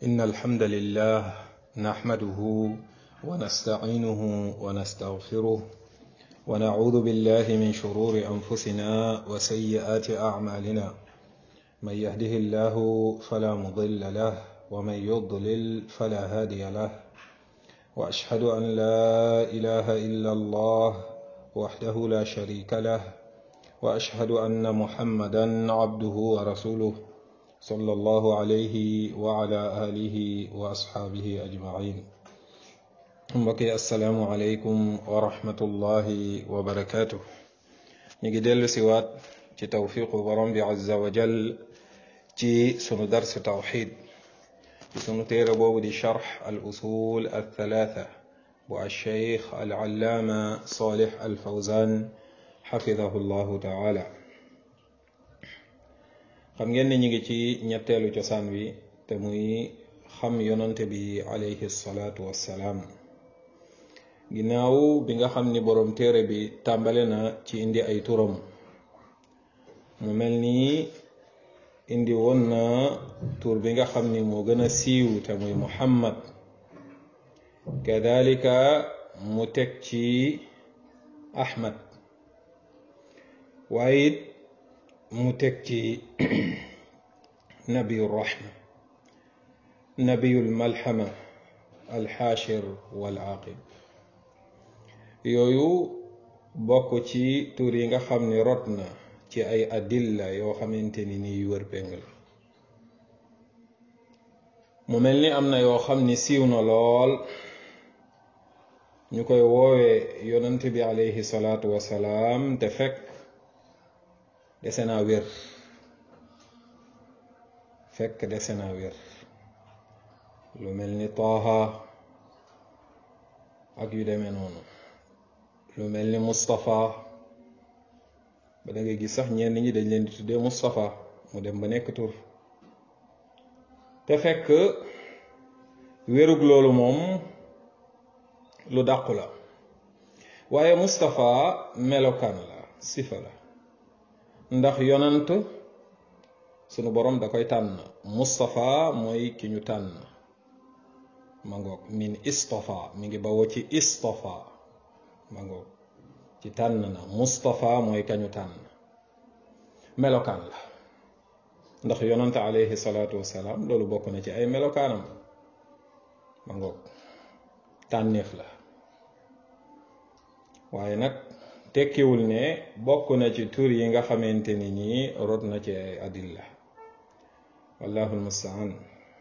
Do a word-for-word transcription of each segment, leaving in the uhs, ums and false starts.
إن الحمد لله نحمده ونستعينه ونستغفره ونعوذ بالله من شرور أنفسنا وسيئات أعمالنا من يهده الله فلا مضل له ومن يضلل فلا هادي له وأشهد أن لا إله إلا الله وحده لا شريك له وأشهد أن محمدا عبده ورسوله صلى الله عليه وعلى آله وأصحابه أجمعين mbokk yi assalaamu aleykum wa rahmatullahi wa barakaatu. ñu ngi dellu siwaat ci tawfiqu borom bi azza wa jal ci sunu dars tawxid ci sunu téere boobu di charx al usul al thalaatha bu alcheikh al allaama salih al fawzan xafidahu llahu taala. xam ngeen ne ñu ngi ci ñetteelu cosaan wi te muy xam yonante bi alayhi salaatu wassalaam. ginnaaw bi nga xam ni boroom téere bi tàmbale na ci indi ay turam mu mel ni indi woon na tur bi nga xam ni moo gën a siiw te muy muhammad, kadalika mu teg ci ahmad, waaye it mu teg ci nabiyu rahma, nabiyul malhama, alxaashir wal aaqib. yooyu bokk ci tur yi nga xam ni rot na ci ay adilla yoo xamante ni ni wër péng la. mu mel ni am na yoo xam ni siiw na lool ñu koy woowee yonent bi alayhi salaatu wasalaam te fekk dese naa wér fekk dese naa wér lu mel ni Taaha ak yu demee noonu, lu mel ni Moustapha ba da ngay gis sax ñenn ñi dañ leen di tuddee Moustapha mu dem ba nekk tur te fekk wérug loolu moom lu dàqu la. waaye Moustapha melokaan la, sifa la, ndax yonant sunu borom da koy tànn. Moustapha mooy ki ñu tànn, ma ngoog min istafa mi ngi bawoo ci istafa, ma ngoog ci tànn na. Moustapha mooy kañu tànn, melokaan la, ndax yonante alayhi salaatu wasalaam loolu bokk na ci ay melokaanam, ma ngoog tànneef la. waaye nag tekkiwul ne bokk na ci tur yi nga xamante ni nii rot na ci ay adilla, wallahu almustaan.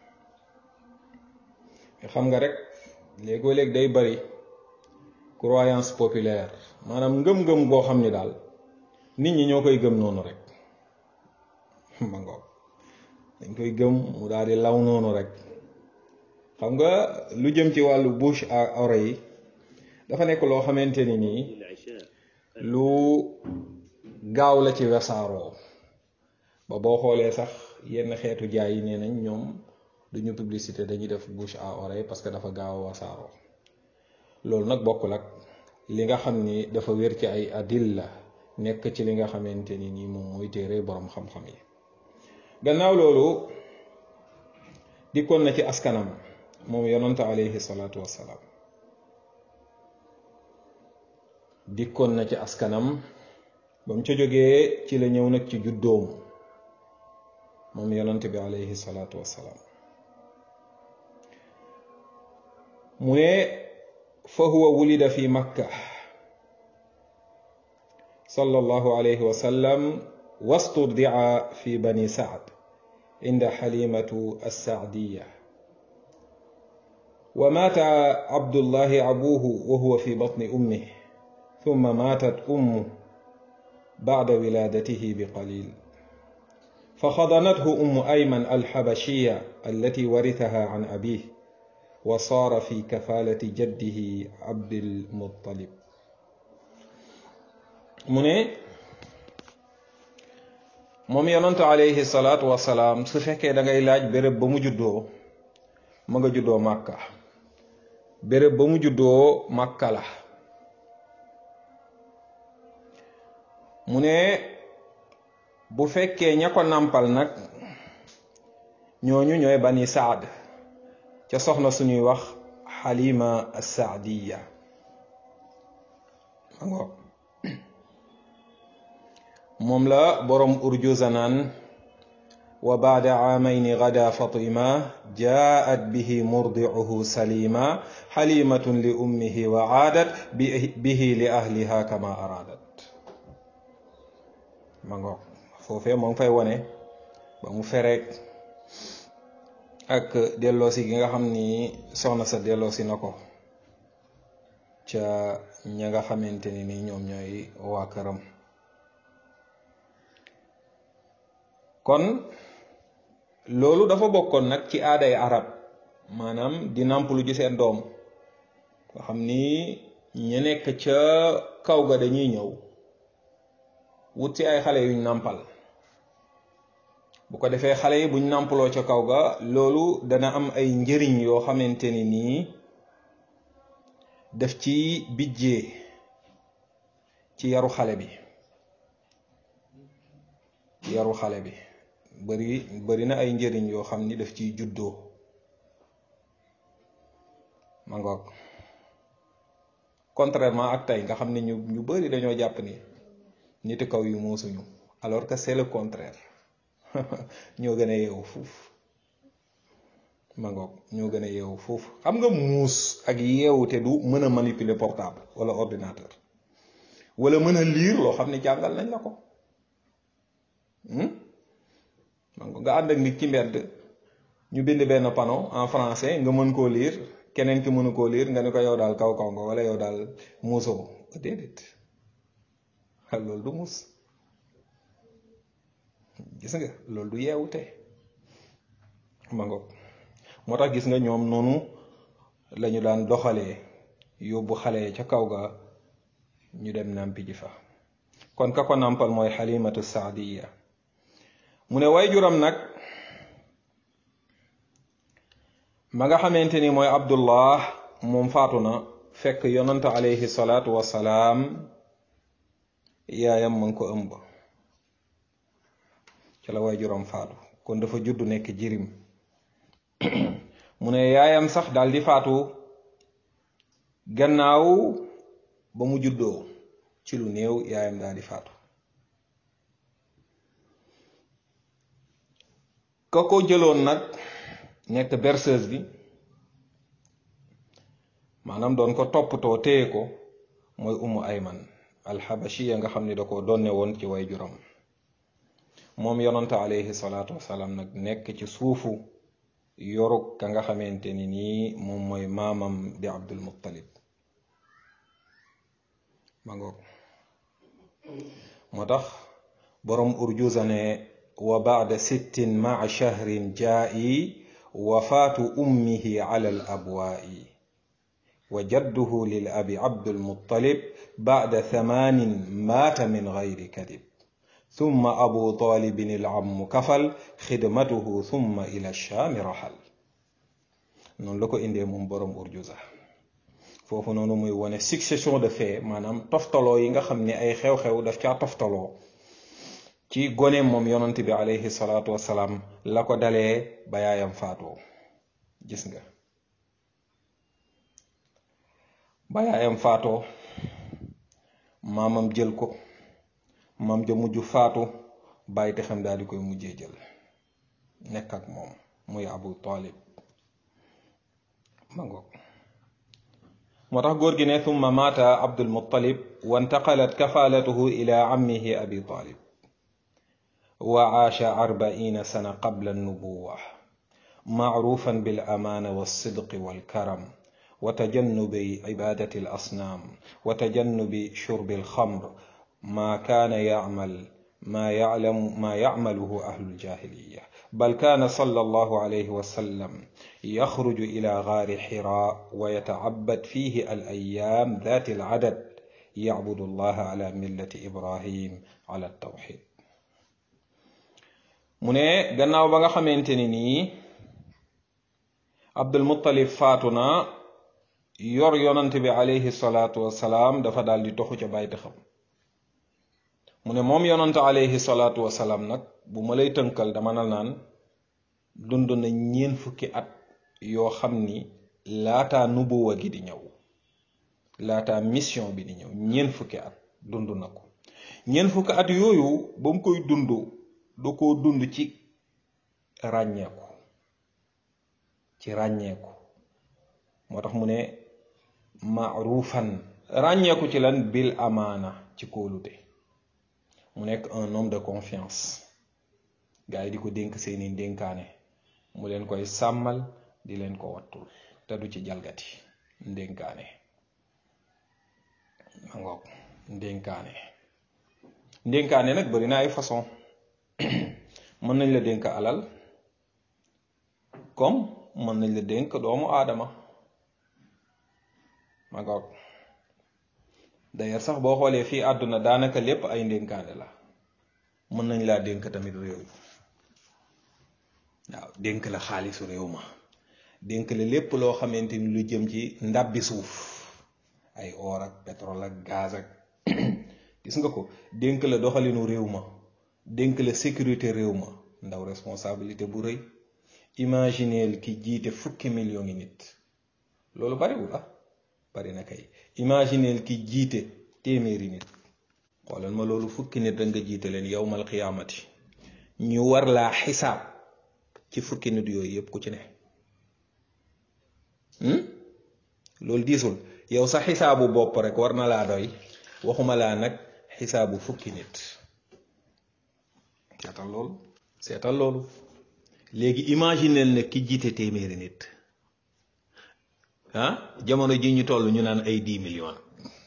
xam nga rek léegoo léeg day bari croyance populaire, maanaam ngëm-ngëm boo xam ni daal nit ñi ñoo koy gëm noonu rek, ma ngoog dañ koy gëm mu daal di law noonu rek. xam nga lu jëm ci wàllu bouche à oreille dafa nekk loo xamante ni nii lu gaaw la ci wesaaroo ba boo xoolee sax yenn xeetu jaay yi nee nañ ñoom duñu publicité, dañuy def bouche à oreille parce que dafa gaaw a wesaaroo. loolu nag bokkul ak li nga xam ni dafa wér ci ay adilla nekk ci li nga xamante ni nii moom mooy téere boroom xam-xam yi. gannaaw loolu dikkoon na ci askanam moom yonante alayhi salaatu wassalaam, dikkoon na ci askanam ba mu ca jógee ci la ñëw nag ci juddoom moom yonante bi alayhi salaatu wassalaam. mu ne fa huwa wulida fi makka sallallahu alayhi wa sallam wastuddia fi bani saad inda xalimatu assaadiya wa maata abdullahi abuhu wa huwa fi batni ummih thumma maatat ummu bacda wilaadatihi bi qalil فحضنته أم أيمن الحبشية التي ورثها عن أبيه وصار في كفالة جده عبد المطلب. mu ne moom yonantu alayhi salaatu wasalaam su fekkee da ngay laaj béréb ba mu juddoo, ma nga juddoo Màkka. béréb ba mu juddoo Màkka la. mu ne bu fekkee ña ko nàmpal nag ñooñu ñooy bani saad, ca soxna suñuy wax Halima as-Saadiya moom la borom urjuza naan wa baada aamayni gada fatima jaat bihi murdiuhu salima xalimatun li ummihi wa aadat bihi li ahliha kama aradat ma ngoog foofee moo ngi fay wone ba mu fereek ak delloosi gi nga xam ni soxna sa delloosi na ko ca ña nga xamante ni ni ñoom ñooy waa këram kon loolu dafa bokkoon nag ci aaday arab maanaam di nàmpalu ci seen doom nga xam ni ña nekk ca kaw ga dañuy ñëw wut ci ay xale yuñ nàmpal bu ko defee xale yi buñ nàmpaloo ca kaw ga loolu dana am ay njëriñ yoo xamante ni nii def ci bijjee ci yaru xale bi ci yaru xale bi bari bari na ay njëriñ yoo xam ni daf ciy juddoo ma ngoog contrairement ak tey nga xam ne ñu ñu bari dañoo jàpp ni niti kaw yu muusuñu alors que c'est le contraire ñoo gën a yeewu fuuf ma ngoog ñoo gën a yeewu fuuf xam nga muus ak yeewu te du mën a manipuler portable wala ordinateur wala mën a lire loo xam ne jàngal nañ la ko nga ànd ak nit ci mbedd ñu bind benn panneau en français nga mën koo lire keneen ki mënu koo lire nga ne ko yow daal kaw kaw nga wala yow daal muusoo déedéet xel loolu du muus gis nga loolu du yeewute ma ngoog moo tax gis nga ñoom noonu lañu daan doxalee yóbbu xale ca kaw ga ñu dem nàmpi ji fa kon ka ko nàmpal mooy Halimatu Saadiya mu ne way juram nag ma nga xamante ni mooy Abdullah moom faatu na fekk yonant alayhi salaatu wasalaam yaayam ma ngi ko ëmb ci la way juram faatu kon dafa judd nekk jirim mu ne yaayam sax daal di faatu gannaaw ba mu juddoo ci lu néew yaayam daal di faatu ka ko jëloon nag nekk berceuse bi maanaam doon ko toppatoo téye ko mooy Ummu Ayman alxabashiya nga xam ni da ko donne woon ci way juram moom yonante alayhi salaatu wasalaam nag nekk ci suufu yorug ka nga xamante ni nii moom mooy maamam di Abdul Muttalib ma ngoog moo tax borom urjuza ne wa baada sittin maa shahrin jaa'i wafaatu ummihi ala al abwaa'i wa jadduhu lil abi Abdul Muttalib baada thamaanin maata min gayri kadib thumma abu talibin al ammu kafal xidmatuhu thumma ila shaami rahal noonu la ko indee moom borom urjuza foofu noonu muy wane succession de fait maanaam toftaloo yi nga xam ne ay xew-xew daf caa toftaloo ci gone moom yonent bi alayhi salaatu wasalaam la ko dalee ba yaayam faatoo gis nga ba yaayam faatoo maamam jël ko maam ja mujj faatu bàyyi te xam daal di koy mujjee jël nekk ak moom muy Abu Talib ma ngoog moo tax góor gi ne thumma maata Abdul Muttalib wa intaqalat kafaalatuhu ila ammihi Abi Talib wa aasha arbaina sana qabla nubuwa maarufan bil amaana walsidqi walkaram wa tajannubi ibadati al asnaam wa tajannubi shurbi alxamr ma kaana yacmal ma yaclamu ma yacmaluhu ahlu ljahiliya bal kaana sallallahu alayhi wa sallam yaxruju ila gaari xira wa yatacabbad fihi al ayaam daati al cadad yacbudu allaha ala millati ibrahim ala tawxid mu ne gannaaw ba nga xamante ni nii Abdul Muttalib faatu na yor yonant bi alayhi salaatu wasalaam dafa daal di toxu ca bàyyi xam mu ne moom yonant alayhi salaatu wasalaam nag bu ma lay tënkal dama na naan dund na ñeen fukki at yoo xam ni laataa nubuwa gi di ñëw laataa mission bi di ñëw ñeent fukki at dund na ko ñeent fukki at yooyu ba mu koy dund da koo dund ci ràññeeku ci ràññeeku moo tax mu ne maarufan ràññeeku ci lan bil amaana ci kóolute mu nekk un homme de confiance gars yi di ko dénk seeni dénkaane mu leen koy sàmmal di leen ko wattul te du ci jalgati ndénkaane ma ngoog ndénkaane ndénkaane nag bari na ay façon mën nañ la dénk alal comme mën nañ la dénk doomu aadama ma ngoog d'ailleurs sax boo xoolee fii àdduna daanaka lépp ay ndénkaane la mën nañ laa dénk tamit réew waaw dénk la xaalisu réew ma dénk la lépp loo xamante ni lu jëm ci ndabbi suuf ay or ak pétrole ak gaz ak gis nga ko dénk la doxalinu réew ma dénk la sécurité réew ma ndaw responsabilité bu rëy imagineel ki jiite fukki million ngi nit loolu bariwul ah bari na kay imagineel ki jiite téeméeri nit xoolal ma loolu fukki nit rek nga jiite leen yawmal qiyaamati ñu war laa xisaab ci fukki nit yooyu yëpp ku ci ne loolu diisul yow sa xisaabu bopp rek war na laa doy waxuma laa nag xisaabu fukki nit seetal loolu seetal loolu léegi imagineel ne ki jiite téeméeri nit ah jamono ji ñu toll ñu naan ay dix millions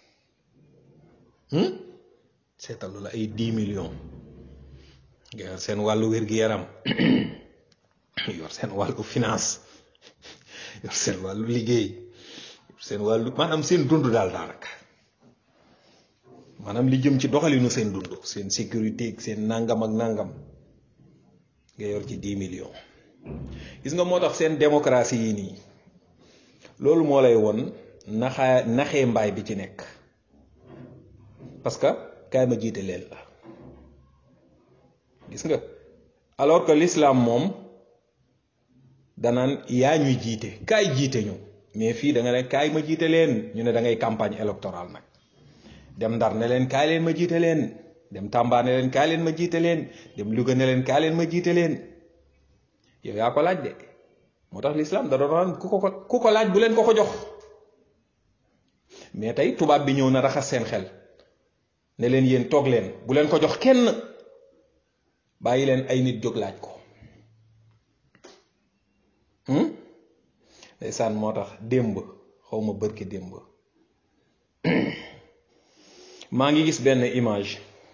seetal loolu ay dix millions nga yor seen wàllu wér-gi-yaram yor seen wàllu finance yor seen wàllu liggéey seen wàllu maanaam seen dund daal daanaka maanaam li jëm ci doxalinu seen dund seen sécurité ak seen nangam ak nangam nga yor ci dix millions gis nga moo tax seen démocratie yi nii loolu moo lay won naxaa naxee mbaay bi ci nekk parce que kaay ma jiite leen la gis nga alors que l'islam moom danaan yaa ñuy jiite kaay jiite ñu mais fii da nga ne kaay ma jiite leen ñu ne da ngay campagne électorale nag dem Ndar ne leen kaay leen ma jiite leen dem Tamba ne leen kaay leen ma jiite leen dem Louga ne leen kaay leen ma jiite leen yow yaa ko laaj de moo tax l'islam da doon ku ko ku ko laaj bu leen ko ko jox mais tey tubaab bi ñëw na raxas seen xel ne leen yéen toog leen bu leen ko jox kenn bàyyi leen ay nit jóg laaj ko ndeysaan moo tax démb xaw ma bërki démb maa ngi gis benn image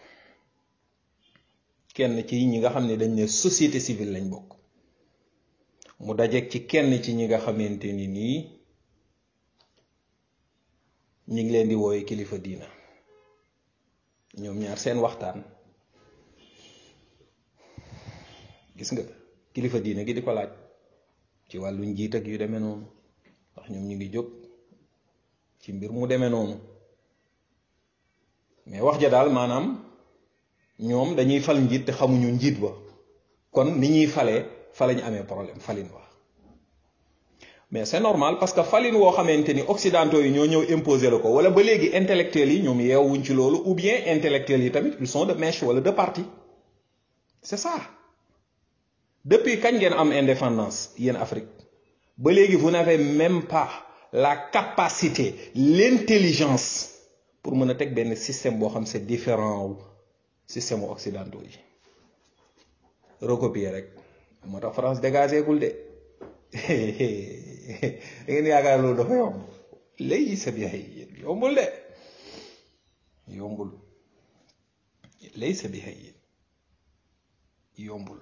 kenn ci ñi nga xam ne dañ ne société civile lañ bokk mu dajeeg ci kenn ci ñi nga xamante ni nii ñi ngi leen di wooye kilifa diina ñoom ñaar seen waxtaan gis nga kilifa diina gi di ko laaj ci wàllu njiit ak yu demee noonu ndax ñoom ñu ngi jóg ci mbir mu demee noonu mais wax ja daal maanaam ñoom dañuy fal njiit te xamuñu njiit ba kon ni ñuy falee fa lañ amee problème falin wa mais c'est normal parce que falin woo xamante ni occidentaux yi ñoo ñëw imposer la ko wala ba léegi intellectuels yi ñoom yeewuñ ci loolu ou bien intellectuels yi tamit ils sont de mèche wala de parti c'est ça depuis kañ ngeen am indépendance yéen Afrique ba léegi vous n'avez même pas la capacité l'intelligence pour mën a teg benn système boo xam c'est différent wu système occidentaux yi recopier rek moo tax France dégagé gul de da ngeen yaakaar loolu dafa yomb léegi sa biir yombul de yombul léegi sa biir yombul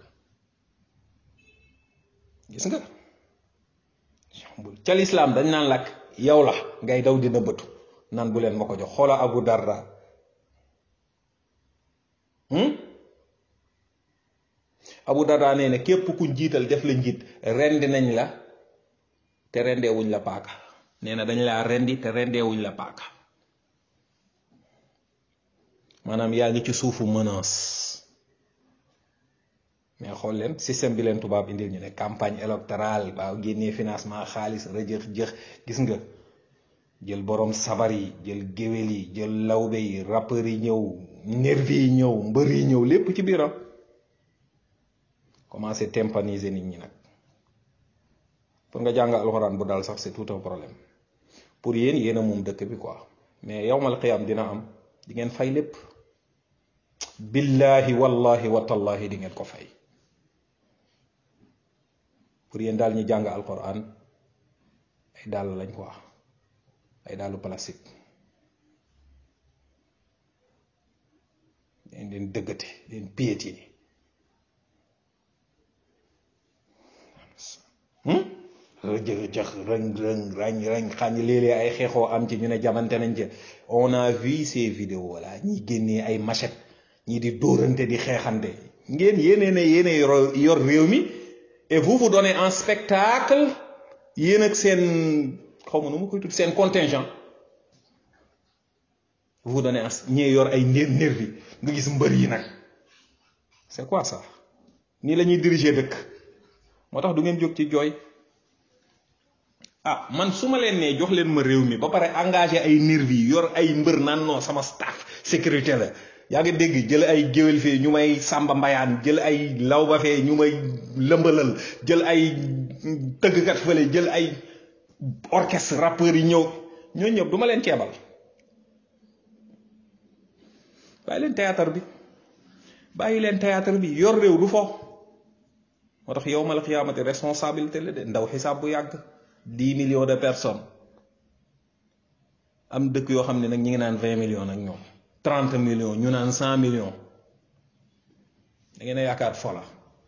gis nga yombul ca lislaam dañ naan lakk yow la ngay daw dina bëtu naan bu leen ma ko jox xoola Abu Darda Abu Darda nee na képp kuñ jiital def la njiit rendi nañ la te rendeewuñ la paaka nee na dañ laa rendi te rendeewuñ la paaka maanaam yaa ngi ci suufu menace mais xool leen système bi leen tubaab indil ñu ne campagne électorale waaw génnee financement xaalis rëjëx jëx gis nga jël borom sabar yi jël géwél yi jël lawbe yi rappeurs yi ñëw nervi yi ñëw mbër yi ñëw lépp ci biiram commencé tympaniser nit ñi nag pour nga jàng alxuraan bu dal sax c'est tout un problème pour yéen yéen a moom dëkk bi quoi mais yawmal qiyaam dina am di ngeen fay lépp billahi wallahi watallahi di ngeen ko fay pour yéen daal ñi jàng alxuraan ay dàll lañ quoi ay dàllu plastique dañ leen dëggate leen piétiner jëx rëng rëng rañ rañ xañ léeg-léeg ay xeexoo am ci ñu ne jamante nañ ci on a vu ces vidéos là ñi génnee ay machette ñi di dóorante di xeexante ngeen yéene ne yéene yor réew mi et vous vous donnez un spectacle yéen ak seen xaw ma nu ma koy tudd seen contingent vous vous donnez un ñee yor ay ner nervi nga gis mbër yi nag c'est quoi ça nii la ñuy diriger dëkk moo tax du ngeen jóg ci jooy ah man su ma leen nee jox leen ma réew mi ba pare engagé ay nervi yor ay mbër naan non sama staff sécurité la yaa ngi dégg jël ay géwél fee ñu may sàmba mbayaan jël ay lawba fee ñu may lëmbalal jël ay tëggkat fële jël ay orchestre rappeurs yi ñëw ñooñu ñëpp du ma leen ceebal bàyyi leen théâtre bi bàyyi leen théâtre bi yor réew du fo moo tax yow mal xiyaamati responsabilité la de ndaw xisaab bu yàgg dix millions de personnes am dëkk yoo xam ne nag ñi ngi naan vingt millions nag ñoom trente millions ñu naan cent millions da ngeen a yaakaar fola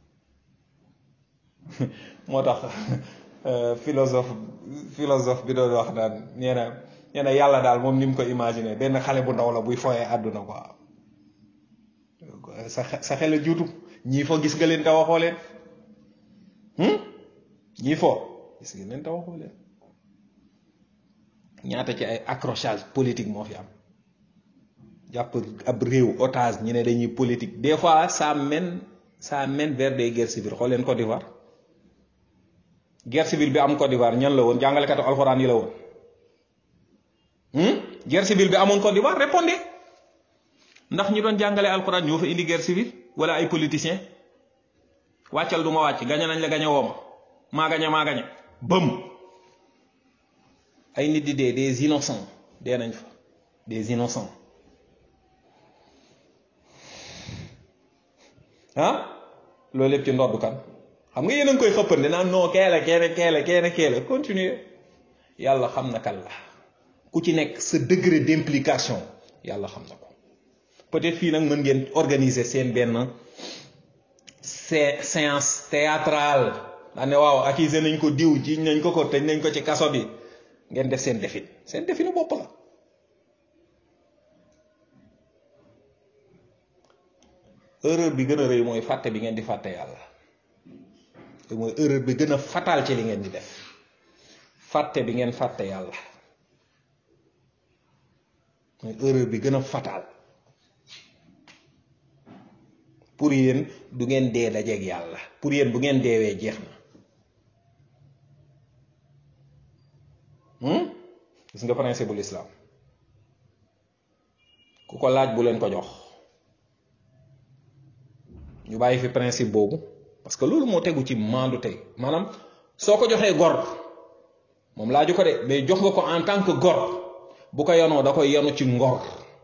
moo tax philosophe philosophe bi doon wax naan nee na nee na yàlla daal moom ni mu ko imaginer benn xale bu ndaw la buy foyee àdduna quoi sa sa xel a juutu ñii foo gis nga leen te waxoo leen ñii foo gis nga leen te waxoo leen ñaata ci ay accrochage politique moo fi am jàpp ab réew otage ñu ne dañuy politique des fois ça mène ça mène vers des guerres civiles xool leen Côte d'Ivoire guerre civile bi am Côte d'Ivoire ñan la woon jàngalekatu alxuraan yi la woon guerre civile bi amoon Côte d'Ivoire répondez ndax ñi doon jàngale alxuraan ñoo fa indi guerre civile wala ay politiciens wàccal du ma wàcc gañe nañ la gañe wooma maa gañe maa gañe bëm ay nit di dee des innocents dee nañ fa des innocents ah loolu lépp ci ndoddu kan xam nga yéen a ngi koy xëppande naan non keele keele keele keele keele continuer yàlla xam na kan la ku ci nekk sa degré d'implication yàlla xam na ko peut-être fii nag mën ngeen organiser seen benn séance théâtrale daa ne waaw accusé nañ ko diw jiiñ nañ ko ko tëj nañ ko ci kaso bi ngeen def seen defin seen definu bopp la erreur bi gën a rëy mooy fàtte bi ngeen di fàtte yàlla te mooy erreur bi gën a fatal ci li ngeen di def fàtte bi ngeen fàtte yàlla mooy erreur bi gën a fatal pour yéen du ngeen dee dajeeg yàlla pour yéen bu ngeen deewee jeex na gis nga principe bu l'islam ku ko laaj bu leen ko jox ñu bàyyi fi principe boobu parce que loolu moo tegu ci maandu tey maanaam soo ko joxee gor moom laaju ko de mais jox nga ko en tant que gor bu ko yanoo da koy yanu ci ngor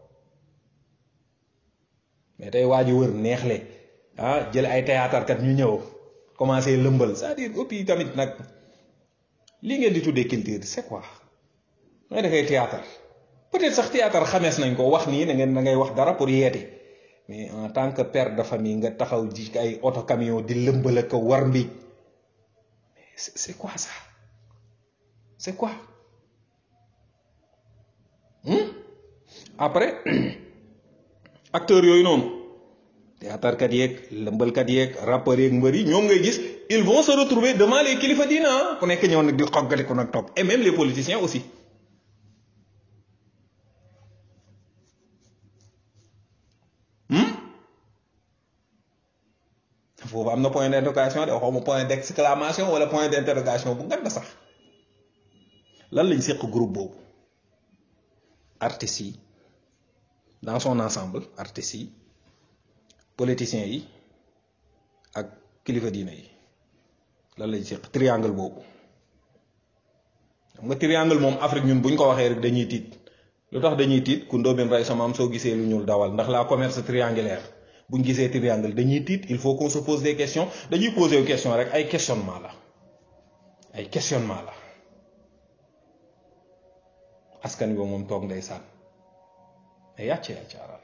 mais tey waa ji wër neexle ah jël ay théâtre kat ñu ñëw commencé lëmbal c'est-à-dire et puis tamit nag lii ngeen di tuddee culture c'est quoi ngay defee théâtre peut-être sax théâtre xamees nañ ko wax nii da ngeen da ngay wax dara pour yeete mais en tant que père de famille nga taxaw ji ay auto camion di lëmbal ak war mbi c'est quoi ça c'est quoi hum après acteurs yooyu noonu théâtre kat yeeg lëmbalkat yeeg rappeurs yeeg mbër yi ñoom ngay gis ils vont se retrouver devant les kilifa diina ku nekk ñëw nag di xoggali ko nag toog et même les politiciens aussi foofu am na point d'interrogation de waxuma point d'exclamation wala point d'interrogation bu ngan da sax lan lañ séq groupe boobu artistes yi dans son ensemble artistes yi politiciens yi ak kilifa diine yi lan lañ séq triangle boobu xam nga triangle moom Afrique ñun buñ ko waxee rek dañuy tiit lu tax dañuy tiit ku ndóobin rey sa maam soo gisee lu ñuul dawal ndax la commerce triangulaire buñ gisee triangle dañuy tiit il faut qu'on se pose des questions dañuy poser une question rek ay questionnement la ay questionnement la askan wi moom toog ndeysaan ay yàcce yàccaaral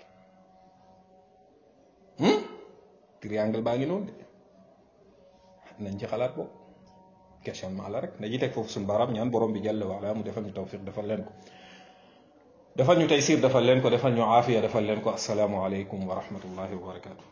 triangle baa ngi noonu de nañ ci xalaat boobu questionnement la rek dañuy teg foofu suñu baaraam ñaan borom bi jàll waala mu defal ñu tawfiq defal leen ko defal ñu taysiir defal leen ko defal ñu aafiya defal leen ko assalaamu aleykum wa rahmatullahi wa barakatuh